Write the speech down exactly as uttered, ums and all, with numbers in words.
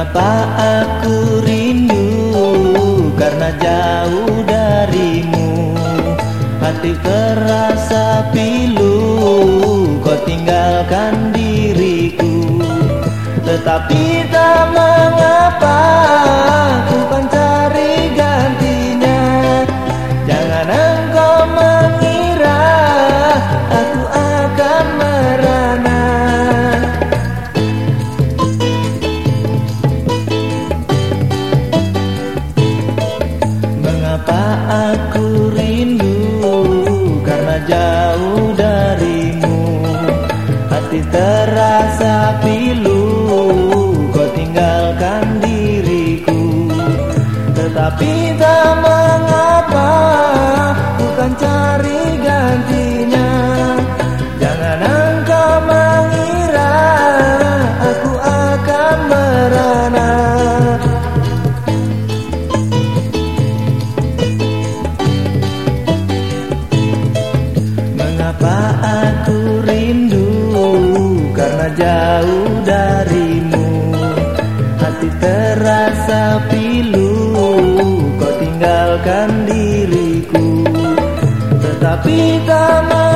Mengapa aku rindu karena jauh darimu. Hati terasa pilu, kau tinggalkan diriku. Tetapi tak mengapa, ku kan cari gantinya. Jangan engkau mengira aku akan merana. Mengapa aku rindu karena jauh darimu. Hati terasa pilu, kau tinggalkan diriku. Tetapi tak mengapa, ku kan cari gantinya. Jangan engkau mengira aku akan merana. Mengapa aku rindu karena jauh darimu. Hati terasa pilu, kau tinggalkan diriku. Tetapi tak